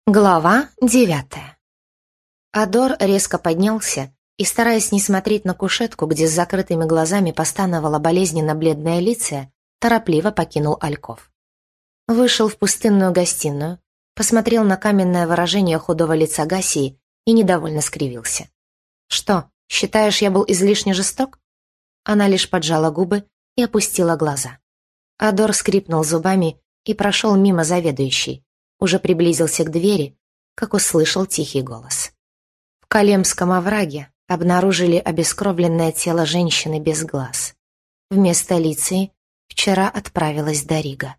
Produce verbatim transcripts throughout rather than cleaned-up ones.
Глава девятая. Адор резко поднялся и, стараясь не смотреть на кушетку, где с закрытыми глазами постановала болезненно-бледная Лиция, торопливо покинул альков. Вышел в пустынную гостиную, посмотрел на каменное выражение худого лица Гассии и недовольно скривился. «Что, считаешь, я был излишне жесток?» Она лишь поджала губы и опустила глаза. Адор скрипнул зубами и прошел мимо заведующей. Уже приблизился к двери, как услышал тихий голос. В Калемском овраге обнаружили обескровленное тело женщины без глаз. Вместо Лиции вчера отправилась Дарига.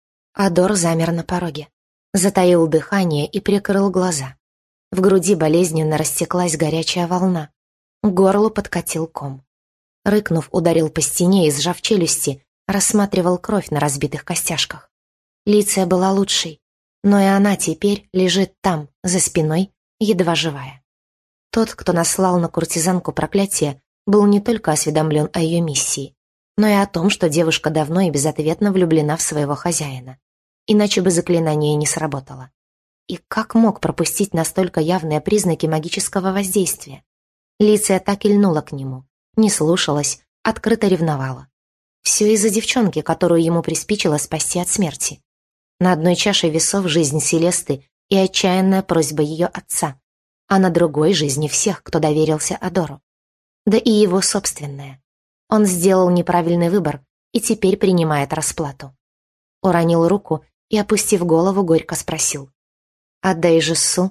Адор замер на пороге, затаил дыхание и прикрыл глаза. В груди болезненно растеклась горячая волна, к горлу подкатил ком. Рыкнув, ударил по стене и, сжав челюсти, рассматривал кровь на разбитых костяшках. Лиция была лучшей, но и она теперь лежит там, за спиной, едва живая. Тот, кто наслал на куртизанку проклятие, был не только осведомлен о ее миссии, но и о том, что девушка давно и безответно влюблена в своего хозяина. Иначе бы заклинание не сработало. И как мог пропустить настолько явные признаки магического воздействия? Лиция так и льнула к нему, не слушалась, открыто ревновала. Все из-за девчонки, которую ему приспичило спасти от смерти. На одной чаше весов жизнь Селесты и отчаянная просьба ее отца, а на другой — жизни всех, кто доверился Адору. Да и его собственная. Он сделал неправильный выбор и теперь принимает расплату. Уронил руку и, опустив голову, горько спросил: «Отдай Жессу?»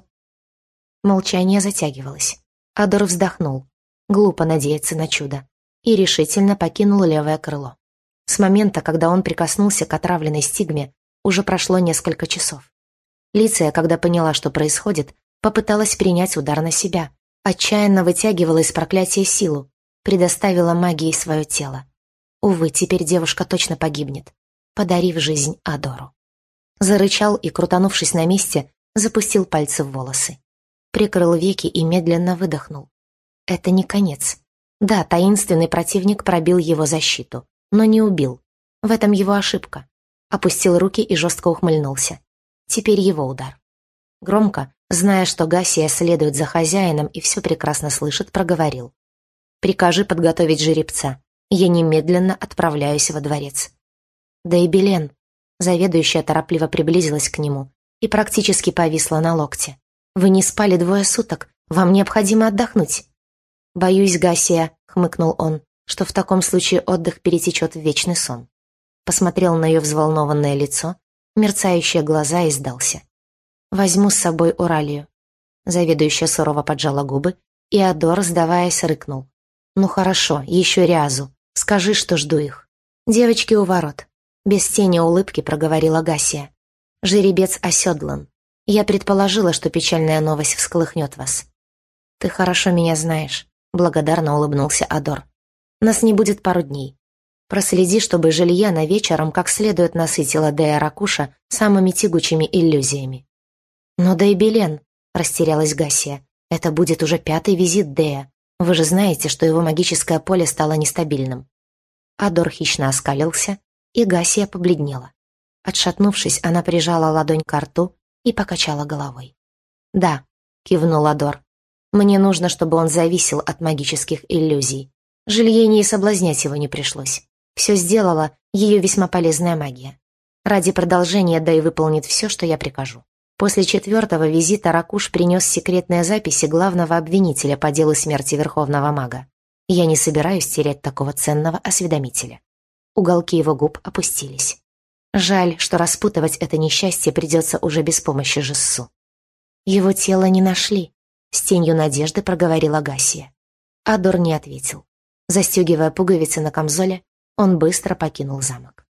Молчание затягивалось. Адор вздохнул. Глупо надеяться на чудо. И решительно покинул левое крыло. С момента, когда он прикоснулся к отравленной стигме, уже прошло несколько часов. Лиция, когда поняла, что происходит, попыталась принять удар на себя, отчаянно вытягивала из проклятия силу, предоставила магии свое тело. Увы, теперь девушка точно погибнет, подарив жизнь Адору. Зарычал и, крутанувшись на месте, запустил пальцы в волосы. Прикрыл веки и медленно выдохнул. Это не конец. Да, таинственный противник пробил его защиту, но не убил. В этом его ошибка. Опустил руки и жестко ухмыльнулся. Теперь его удар. Громко, зная, что Гассия следует за хозяином и все прекрасно слышит, проговорил: «Прикажи подготовить жеребца. Я немедленно отправляюсь во дворец». Да и Белен, заведующая, торопливо приблизилась к нему и практически повисла на локте. «Вы не спали двое суток. Вам необходимо отдохнуть». «Боюсь, Гассия», — хмыкнул он, «что в таком случае отдых перетечет в вечный сон». Посмотрел на ее взволнованное лицо, мерцающие глаза, и сдался. «Возьму с собой Уралию». Заведующая сурово поджала губы, и Адор, сдаваясь, рыкнул: «Ну хорошо, еще Рязу. Скажи, что жду их». «Девочки у ворот», — без тени улыбки проговорила Гассия. «Жеребец оседлан. Я предположила, что печальная новость всколыхнет вас». «Ты хорошо меня знаешь», — благодарно улыбнулся Адор. «Нас не будет пару дней. Проследи, чтобы Жильяна вечером как следует насытила Дея Ракуша самыми тягучими иллюзиями». «Но да и Белен», — растерялась Гассия, — «это будет уже пятый визит Дея. Вы же знаете, что его магическое поле стало нестабильным». Адор хищно оскалился, и Гассия побледнела. Отшатнувшись, она прижала ладонь к рту и покачала головой. «Да», — кивнул Адор, — «мне нужно, чтобы он зависел от магических иллюзий. Жильене и соблазнять его не пришлось. Все сделала ее весьма полезная магия. Ради продолжения Дэй выполнит все, что я прикажу». После четвертого визита Ракуш принес секретные записи главного обвинителя по делу смерти Верховного Мага. Я не собираюсь терять такого ценного осведомителя. Уголки его губ опустились. Жаль, что распутывать это несчастье придется уже без помощи Жессу. «Его тело не нашли», — с тенью надежды проговорила Гассия. Адор не ответил. Застегивая пуговицы на камзоле, он быстро покинул замок.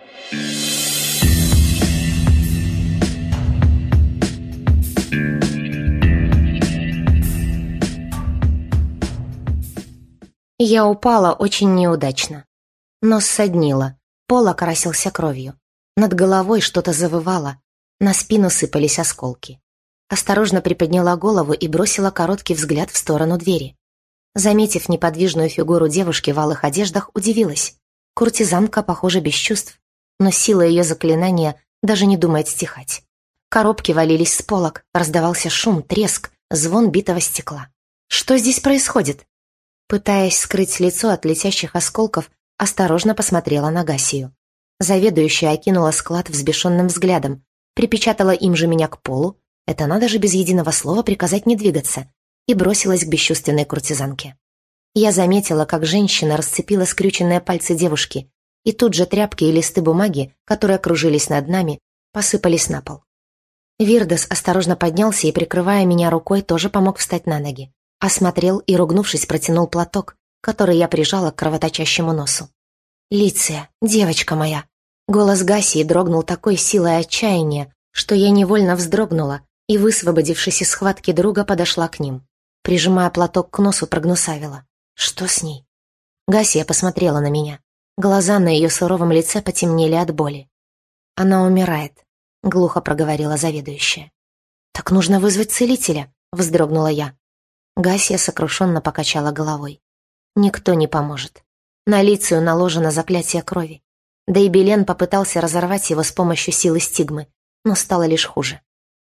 Я упала очень неудачно. Нос соднило, пол окрасился кровью. Над головой что-то завывало, на спину сыпались осколки. Осторожно приподняла голову и бросила короткий взгляд в сторону двери. Заметив неподвижную фигуру девушки в алых одеждах, удивилась. Куртизанка, похоже, без чувств, но сила ее заклинания даже не думает стихать. Коробки валились с полок, раздавался шум, треск, звон битого стекла. Что здесь происходит? Пытаясь скрыть лицо от летящих осколков, осторожно посмотрела на Гассию. Заведующая окинула склад взбешенным взглядом, припечатала им же меня к полу, это надо же без единого слова приказать не двигаться, и бросилась к бесчувственной куртизанке. Я заметила, как женщина расцепила скрюченные пальцы девушки, и тут же тряпки и листы бумаги, которые кружились над нами, посыпались на пол. Вирдес осторожно поднялся и, прикрывая меня рукой, тоже помог встать на ноги. Осмотрел и, ругнувшись, протянул платок, который я прижала к кровоточащему носу. «Лиция, девочка моя!» Голос Гассии дрогнул такой силой отчаяния, что я невольно вздрогнула и, высвободившись из схватки друга, подошла к ним. Прижимая платок к носу, прогнусавила. «Что с ней?» Гассия посмотрела на меня. Глаза на ее суровом лице потемнели от боли. «Она умирает», — глухо проговорила заведующая. «Так нужно вызвать целителя», — вздрогнула я. Гассия сокрушенно покачала головой. «Никто не поможет. На Лицию наложено заклятие крови. Да и Белен попытался разорвать его с помощью силы стигмы, но стало лишь хуже».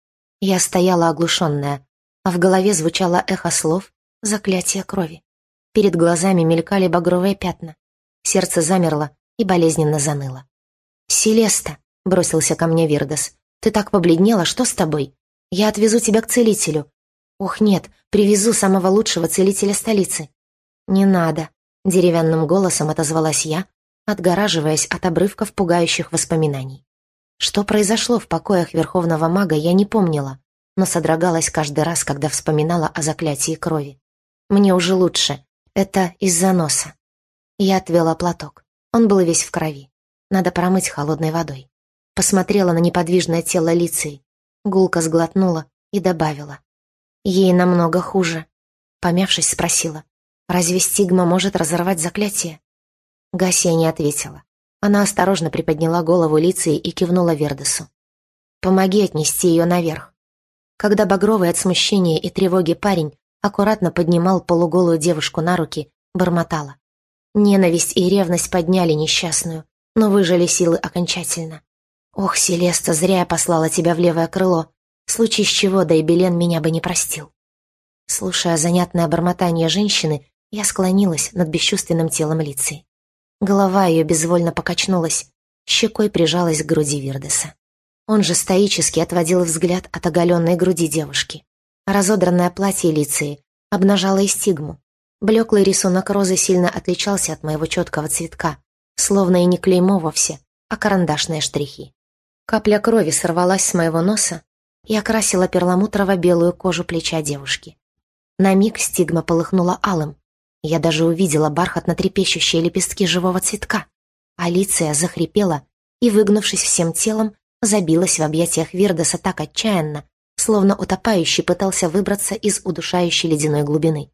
Я стояла оглушенная, а в голове звучало эхо слов «заклятие крови». Перед глазами мелькали багровые пятна. Сердце замерло и болезненно заныло. «Селеста», — бросился ко мне Вирдес, — «ты так побледнела, что с тобой? Я отвезу тебя к целителю». «Ох, нет, привезу самого лучшего целителя столицы». «Не надо», — деревянным голосом отозвалась я, отгораживаясь от обрывков пугающих воспоминаний. Что произошло в покоях Верховного Мага, я не помнила, но содрогалась каждый раз, когда вспоминала о заклятии крови. Мне уже лучше. Это из-за носа. Я отвела платок. Он был весь в крови. Надо промыть холодной водой. Посмотрела на неподвижное тело Лиции. Гулко сглотнула и добавила. Ей намного хуже. Помявшись, спросила. Разве стигма может разорвать заклятие? Гассия не ответила. Она осторожно приподняла голову Лиции и кивнула Вердесу. «Помоги отнести ее наверх». Когда багровый от смущения и тревоги парень аккуратно поднимал полуголую девушку на руки, бормотала. Ненависть и ревность подняли несчастную, но выжали силы окончательно. «Ох, Селеста, зря я послала тебя в левое крыло. В случае с чего, да и Белен меня бы не простил». Слушая занятное бормотание женщины, я склонилась над бесчувственным телом Лиции. Голова ее безвольно покачнулась, щекой прижалась к груди Вирдеса. Он же стоически отводил взгляд от оголенной груди девушки. Разодранное платье Лиции обнажало и стигму. Блеклый рисунок розы сильно отличался от моего четкого цветка, словно и не клеймо вовсе, а карандашные штрихи. Капля крови сорвалась с моего носа и окрасила перламутрово-белую кожу плеча девушки. На миг стигма полыхнула алым. Я даже увидела бархатно-трепещущие лепестки живого цветка. Алиция захрипела и, выгнувшись всем телом, забилась в объятиях Вирдеса так отчаянно, словно утопающий пытался выбраться из удушающей ледяной глубины.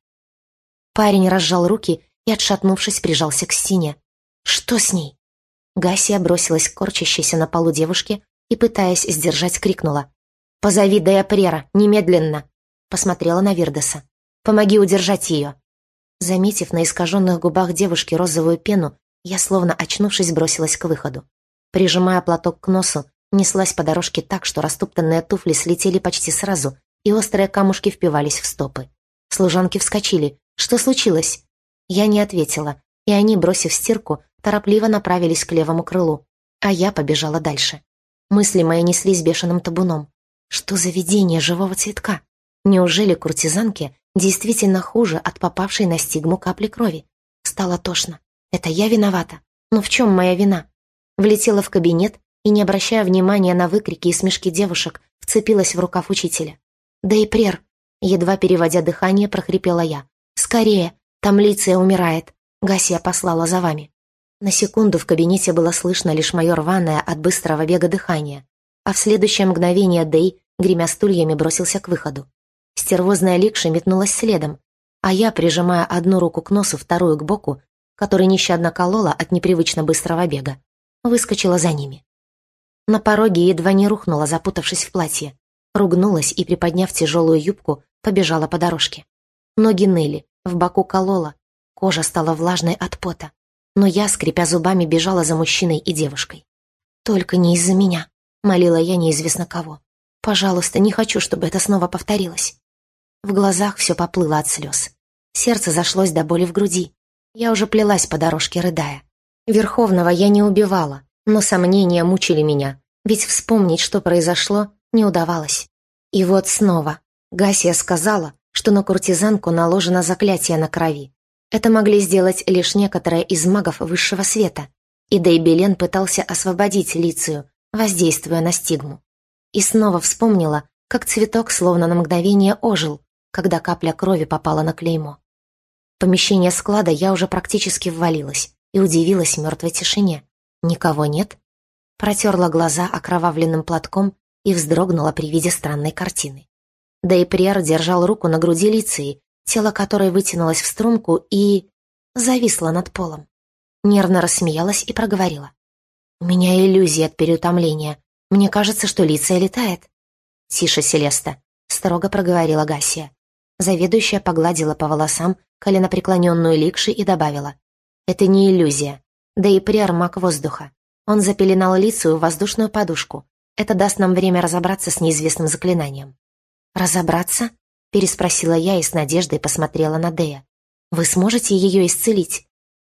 Парень разжал руки и, отшатнувшись, прижался к стене. «Что с ней?» Гассия бросилась к корчащейся на полу девушке и, пытаясь сдержать, крикнула. «Позови Деапрера, немедленно!» Посмотрела на Вирдеса. «Помоги удержать ее!» Заметив на искаженных губах девушки розовую пену, я, словно очнувшись, бросилась к выходу. Прижимая платок к носу, неслась по дорожке так, что растоптанные туфли слетели почти сразу, и острые камушки впивались в стопы. Служанки вскочили. «Что случилось?» Я не ответила, и они, бросив стирку, торопливо направились к левому крылу, а я побежала дальше. Мысли мои неслись бешеным табуном. Что за видение живого цветка? Неужели куртизанке действительно хуже от попавшей на стигму капли крови? Стало тошно. Это я виновата. Но в чем моя вина? Влетела в кабинет и, не обращая внимания на выкрики и смешки девушек, вцепилась в рукав учителя. «Да и прер!» Едва переводя дыхание, прохрипела я. «Скорее! Там Лиция умирает! Гассия послала за вами!» На секунду в кабинете было слышно лишь мое рваное от быстрого бега дыхание, а в следующее мгновение Дэй, гремя стульями, бросился к выходу. Стервозная Ликша метнулась следом, а я, прижимая одну руку к носу, вторую к боку, который нещадно колола от непривычно быстрого бега, выскочила за ними. На пороге едва не рухнула, запутавшись в платье. Ругнулась и, приподняв тяжелую юбку, побежала по дорожке. Ноги ныли, в боку колола, кожа стала влажной от пота. Но я, скрипя зубами, бежала за мужчиной и девушкой. «Только не из-за меня», — молила я неизвестно кого. Пожалуйста, не хочу, чтобы это снова повторилось». В глазах все поплыло от слез. Сердце зашлось до боли в груди. Я уже плелась по дорожке, рыдая. Верховного я не убивала, но сомнения мучили меня, ведь вспомнить, что произошло, не удавалось. И вот снова. Гасия сказала, что на куртизанку наложено заклятие на крови. Это могли сделать лишь некоторые из магов высшего света, и Дейбелен пытался освободить Лицию, воздействуя на стигму. И снова вспомнила, как цветок словно на мгновение ожил, когда капля крови попала на клеймо. В помещение склада я уже практически ввалилась и удивилась мертвой тишине. Никого нет? Протерла глаза окровавленным платком и вздрогнула при виде странной картины. Дейприер держал руку на груди Лиции, тело которой вытянулось в струнку и... зависло над полом. Нервно рассмеялась и проговорила. «У меня иллюзия от переутомления. Мне кажется, что Лиция летает». «Тише, Селеста», — строго проговорила Гасия. Заведующая погладила по волосам коленопреклоненную Ликши и добавила. «Это не иллюзия. Дейприер — маг воздуха. Он запеленал Лицию в воздушную подушку. Это даст нам время разобраться с неизвестным заклинанием». «Разобраться?» — переспросила я и с надеждой посмотрела на Дея. «Вы сможете ее исцелить?»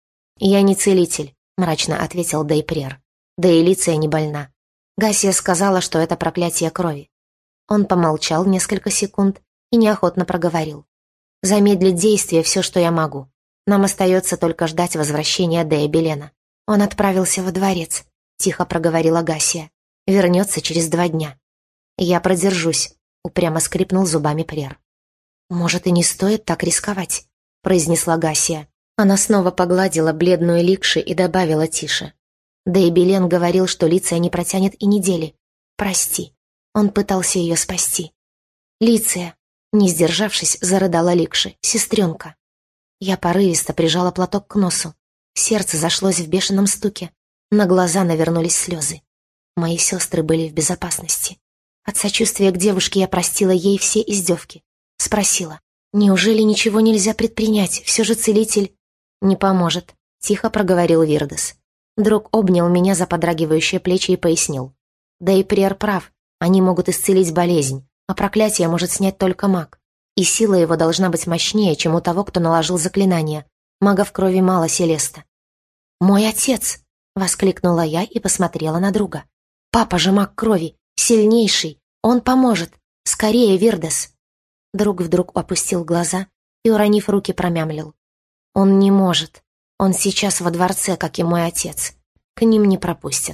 «Я не целитель», — мрачно ответил Дейприер. «Да и Лиция не больна. Гасия сказала, что это проклятие крови». Он помолчал несколько секунд и неохотно проговорил. «Замедлить действие все, что я могу. Нам остается только ждать возвращения Дейбелена. Он отправился во дворец», — тихо проговорила Гасия. «Вернется через два дня». «Я продержусь», — упрямо скрипнул зубами Прер. «Может, и не стоит так рисковать», — произнесла Гасия. Она снова погладила бледную Ликши и добавила тише. «Дейбелен говорил, что Лиция не протянет и недели. Прости». Он пытался ее спасти. «Лиция», — не сдержавшись, зарыдала Ликши, — «сестренка». Я порывисто прижала платок к носу. Сердце зашлось в бешеном стуке. На глаза навернулись слезы. Мои сестры были в безопасности. От сочувствия к девушке я простила ей все издевки. Спросила, неужели ничего нельзя предпринять? Все же целитель... «Не поможет», — тихо проговорил Вирдес. Друг обнял меня за подрагивающие плечи и пояснил. «Да и Приер прав, они могут исцелить болезнь, а проклятие может снять только маг. И сила его должна быть мощнее, чем у того, кто наложил заклинание. Мага в крови мало, Селеста». «Мой отец!» — воскликнула я и посмотрела на друга. «Папа же маг крови, сильнейший, он поможет. Скорее, Вирдес!» Друг вдруг опустил глаза и, уронив руки, промямлил. «Он не может. Он сейчас во дворце, как и мой отец. К ним не пропустят».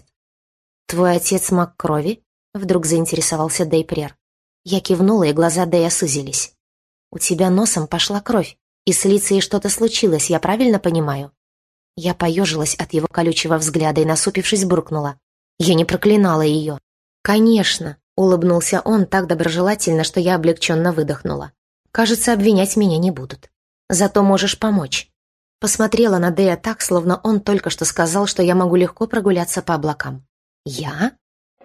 «Твой отец маг крови?» — вдруг заинтересовался Дейприер. Я кивнула, и глаза Дея сузились. «У тебя носом пошла кровь, и с Лицией что-то случилось, я правильно понимаю?» Я поежилась от его колючего взгляда и, насупившись, буркнула. «Я не проклинала ее». «Конечно», — улыбнулся он так доброжелательно, что я облегченно выдохнула. «Кажется, обвинять меня не будут. Зато можешь помочь». Посмотрела на Дея так, словно он только что сказал, что я могу легко прогуляться по облакам. «Я?»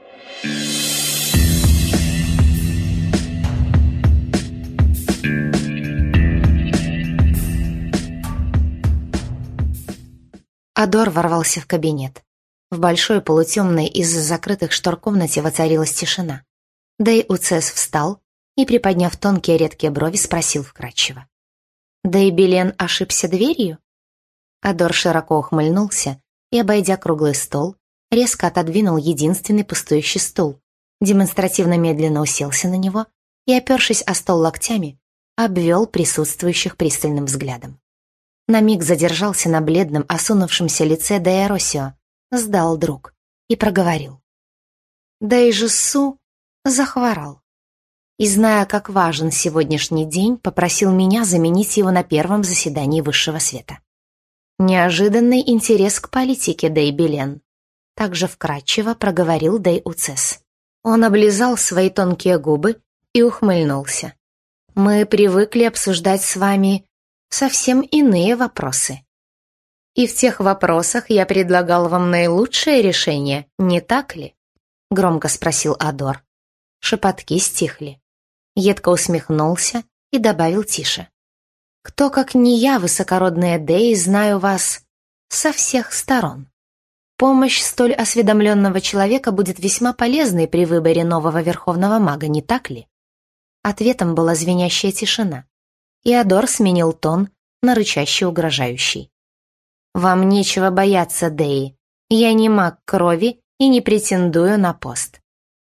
Адор ворвался в кабинет. В большой полутемной из-за закрытых штор комнате воцарилась тишина. Дей Уцес встал и, приподняв тонкие редкие брови, спросил вкратчиво. «Дейбелен ошибся дверью?» Адор широко ухмыльнулся и, обойдя круглый стол, резко отодвинул единственный пустующий стул, демонстративно медленно уселся на него и, опершись о стол локтями, обвел присутствующих пристальным взглядом. На миг задержался на бледном, осунувшемся лице Дейросио, сдал друг и проговорил. Дейжесу захворал. И, зная, как важен сегодняшний день, попросил меня заменить его на первом заседании Высшего Света. Неожиданный интерес к политике, Дейбелен. Также вкратчиво проговорил Дей Уцес. Он облизал свои тонкие губы и ухмыльнулся. Мы привыкли обсуждать с вами совсем иные вопросы. И в тех вопросах я предлагал вам наилучшее решение, не так ли? Громко спросил Адор. Шепотки стихли. Едко усмехнулся и добавил тише. «Кто, как не я, высокородная Дей, знаю вас со всех сторон». Помощь столь осведомленного человека будет весьма полезной при выборе нового верховного мага, не так ли? Ответом была звенящая тишина. И Адор сменил тон на рычащий угрожающий. «Вам нечего бояться, Деи. Я не маг крови и не претендую на пост».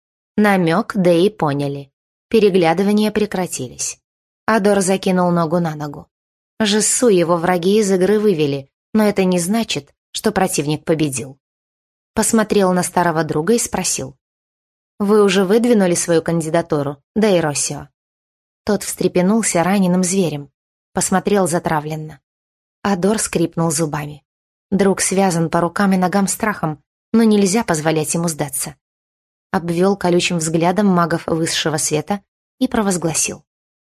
Намек Деи поняли. Переглядывания прекратились. Адор закинул ногу на ногу. Жессу его враги из игры вывели, но это не значит, что противник победил. Посмотрел на старого друга и спросил. «Вы уже выдвинули свою кандидатуру, Дей Россио?» Тот встрепенулся раненым зверем, посмотрел затравленно. Адор скрипнул зубами. Друг связан по рукам и ногам страхом, но нельзя позволять ему сдаться. Обвел колючим взглядом магов высшего света и провозгласил.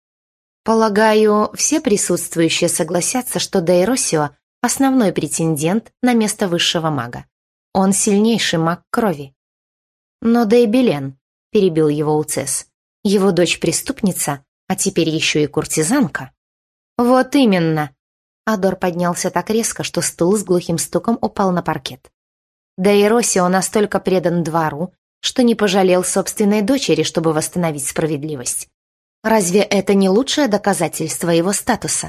«Полагаю, все присутствующие согласятся, что Дей Россио — основной претендент на место высшего мага. Он сильнейший маг крови». «Но Дей Белен», — перебил его Уцес, — «его дочь преступница, а теперь еще и куртизанка». «Вот именно!» Адор поднялся так резко, что стул с глухим стуком упал на паркет. Дей Россио настолько предан двору, что не пожалел собственной дочери, чтобы восстановить справедливость. Разве это не лучшее доказательство его статуса?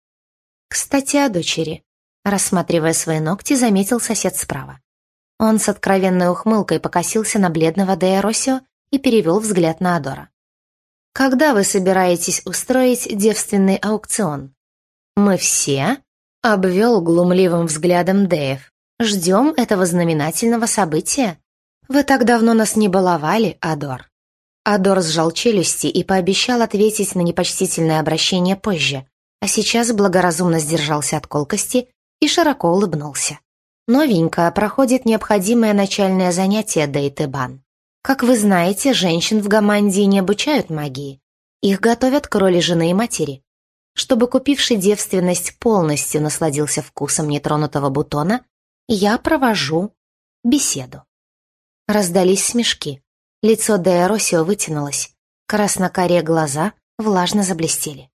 Кстати, о дочери. Рассматривая свои ногти, заметил сосед справа. Он с откровенной ухмылкой покосился на бледного Дея Россио и перевел взгляд на Адора. «Когда вы собираетесь устроить девственный аукцион?» «Мы все?» — обвел глумливым взглядом Деев. «Ждем этого знаменательного события. Вы так давно нас не баловали, Адор». Адор сжал челюсти и пообещал ответить на непочтительное обращение позже, а сейчас благоразумно сдержался от колкости и широко улыбнулся. «Новенькая проходит необходимое начальное занятие, Дейтебан. Как вы знаете, женщин в Гамандии не обучают магии. Их готовят к роли жены и матери. Чтобы купивший девственность полностью насладился вкусом нетронутого бутона, я провожу беседу». Раздались смешки. Лицо Дея Россио вытянулось. Красно-карие глаза влажно заблестели.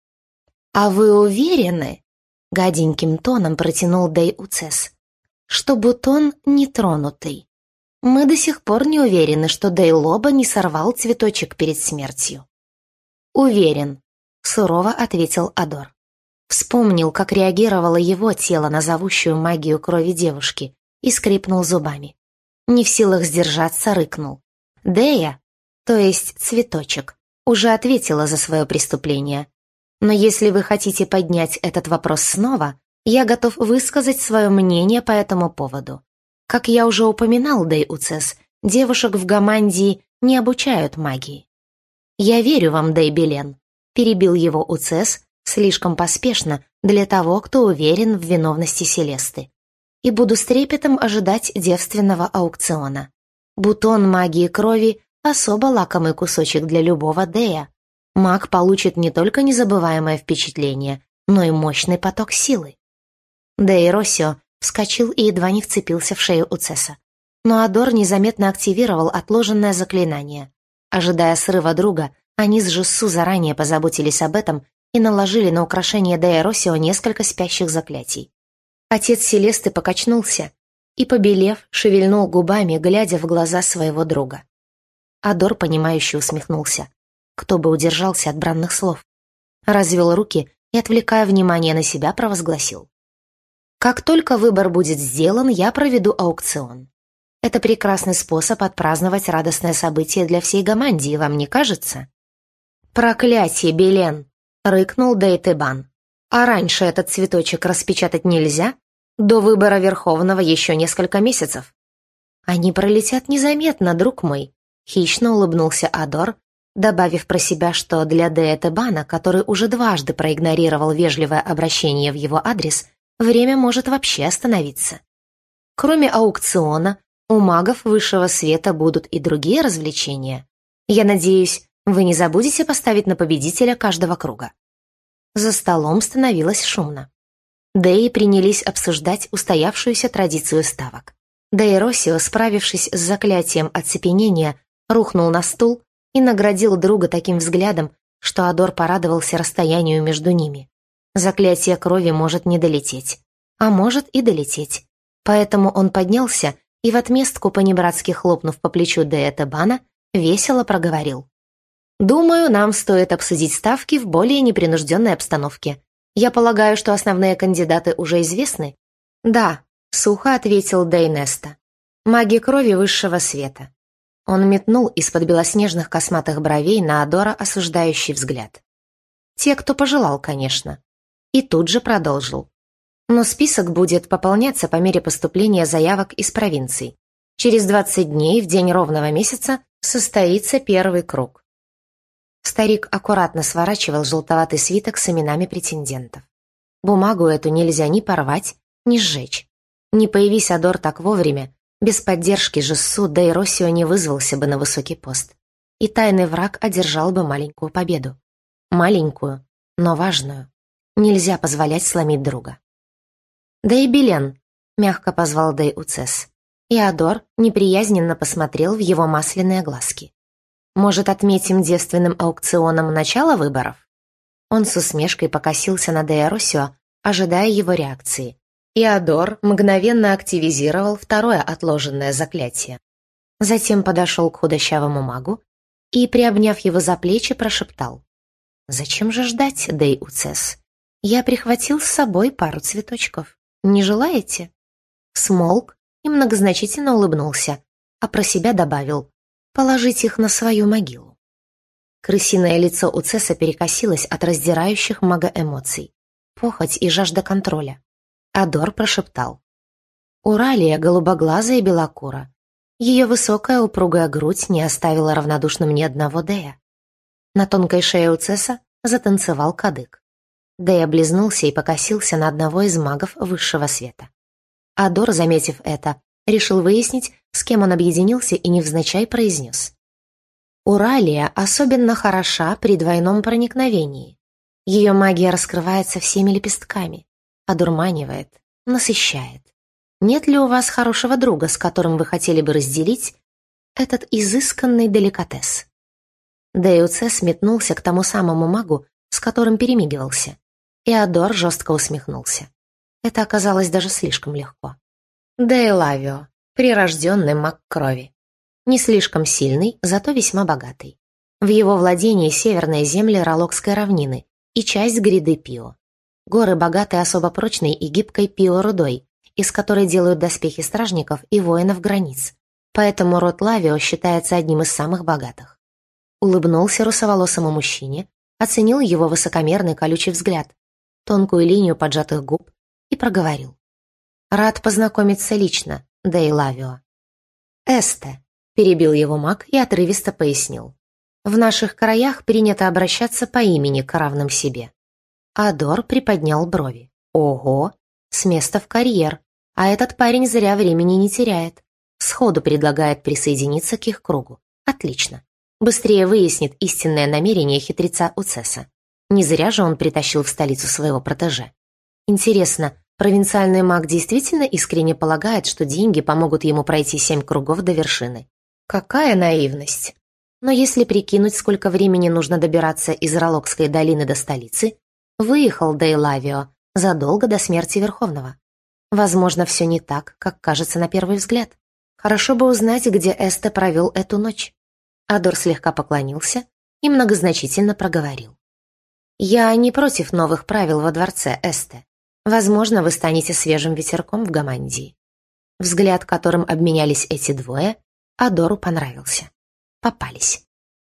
«А вы уверены?» — гаденьким тоном протянул Дей Уцес, «что бутон нетронутый. Мы до сих пор не уверены, что Дей Лоба не сорвал цветочек перед смертью». «Уверен», — сурово ответил Адор. Вспомнил, как реагировало его тело на зовущую магию крови девушки, и скрипнул зубами. Не в силах сдержаться, рыкнул. Дея, то есть цветочек, уже ответила за свое преступление. Но если вы хотите поднять этот вопрос снова, я готов высказать свое мнение по этому поводу. Как я уже упоминал, Дей Уцес, девушек в Гамандии не обучают магии. «Я верю вам, Дей Белен», — перебил его Уцес слишком поспешно для того, кто уверен в виновности Селесты. «И буду с трепетом ожидать девственного аукциона. Бутон магии крови — особо лакомый кусочек для любого Дея. Маг получит не только незабываемое впечатление, но и мощный поток силы». Дей Россио вскочил и едва не вцепился в шею Уцеса. Но Адор незаметно активировал отложенное заклинание. Ожидая срыва друга, они с Жессу заранее позаботились об этом и наложили на украшение Дея Россио несколько спящих заклятий. Отец Селесты покачнулся и, побелев, шевельнул губами, глядя в глаза своего друга. Адор, понимающе усмехнулся. Кто бы удержался от бранных слов. Развел руки и, отвлекая внимание на себя, провозгласил. «Как только выбор будет сделан, я проведу аукцион. Это прекрасный способ отпраздновать радостное событие для всей Гамандии, вам не кажется?» «Проклятие, Белен!» — рыкнул Дейтебан. «А раньше этот цветочек распечатать нельзя? До выбора Верховного еще несколько месяцев». «Они пролетят незаметно, друг мой», — хищно улыбнулся Адор, добавив про себя, что для Дейтебана, который уже дважды проигнорировал вежливое обращение в его адрес, время может вообще остановиться. Кроме аукциона, у магов высшего света будут и другие развлечения. Я надеюсь, вы не забудете поставить на победителя каждого круга». За столом становилось шумно. Деи принялись обсуждать устоявшуюся традицию ставок. Дей Россио, справившись с заклятием оцепенения, рухнул на стул и наградил друга таким взглядом, что Адор порадовался расстоянию между ними. Заклятие крови может не долететь, а может и долететь. Поэтому он поднялся и в отместку, понебратски хлопнув по плечу Дея Тебана, весело проговорил. «Думаю, нам стоит обсудить ставки в более непринужденной обстановке. Я полагаю, что основные кандидаты уже известны?» «Да», — сухо ответил Дей Неста. «Маги крови высшего света». Он метнул из-под белоснежных косматых бровей на Адора осуждающий взгляд. «Те, кто пожелал, конечно». И тут же продолжил. «Но список будет пополняться по мере поступления заявок из провинций. Через двадцать дней, в день ровного месяца, состоится первый круг». Старик аккуратно сворачивал желтоватый свиток с именами претендентов. Бумагу эту нельзя ни порвать, ни сжечь. Не появись Адор так вовремя, без поддержки Жессу Дей Россио не вызвался бы на высокий пост. И тайный враг одержал бы маленькую победу. Маленькую, но важную. Нельзя позволять сломить друга. «Дей Белен», — мягко позвал Дей Уцес. И Адор неприязненно посмотрел в его масляные глазки. «Может, отметим девственным аукционом начало выборов?» Он с усмешкой покосился на Дея Россио, ожидая его реакции. И Адор мгновенно активизировал второе отложенное заклятие. Затем подошел к худощавому магу и, приобняв его за плечи, прошептал. «Зачем же ждать, Дей Уцес? Я прихватил с собой пару цветочков. Не желаете?» Смолк и многозначительно улыбнулся, а про себя добавил «положить их на свою могилу». Крысиное лицо Уцеса перекосилось от раздирающих мага эмоций, похоть и жажда контроля. Адор прошептал. Уралия голубоглазая и белокура. Ее высокая упругая грудь не оставила равнодушным ни одного Дея. На тонкой шее Уцеса затанцевал кадык. Дей облизнулся и покосился на одного из магов высшего света. Адор, заметив это, решил выяснить, с кем он объединился, и невзначай произнес. Уралия особенно хороша при двойном проникновении. Ее магия раскрывается всеми лепестками, одурманивает, насыщает. Нет ли у вас хорошего друга, с которым вы хотели бы разделить этот изысканный деликатес? Дей Уцес метнулся к тому самому магу, с которым перемигивался, и Адор жестко усмехнулся. Это оказалось даже слишком легко. Дей Лавио, прирожденный маг крови. Не слишком сильный, зато весьма богатый. В его владении северные земли Ролокской равнины и часть гряды Пио. Горы богаты особо прочной и гибкой Пио-рудой, из которой делают доспехи стражников и воинов границ. Поэтому род Лавио считается одним из самых богатых. Улыбнулся русоволосому мужчине, оценил его высокомерный колючий взгляд, тонкую линию поджатых губ и проговорил. «Рад познакомиться лично, Дей Лавио». «Эсте», — перебил его маг и отрывисто пояснил. «В наших краях принято обращаться по имени к равным себе». Адор приподнял брови. «Ого! С места в карьер. А этот парень зря времени не теряет. Сходу предлагает присоединиться к их кругу. Отлично. Быстрее выяснит истинное намерение хитреца Уцеса. Не зря же он притащил в столицу своего протеже. Интересно, провинциальный маг действительно искренне полагает, что деньги помогут ему пройти семь кругов до вершины? Какая наивность! Но если прикинуть, сколько времени нужно добираться из Ролокской долины до столицы, выехал Дей Лавио задолго до смерти Верховного. Возможно, все не так, как кажется на первый взгляд. Хорошо бы узнать, где Эсте провел эту ночь. Адор слегка поклонился и многозначительно проговорил. «Я не против новых правил во дворце, Эсте. Возможно, вы станете свежим ветерком в Гамандии». Взгляд, которым обменялись эти двое, Адору понравился. Попались.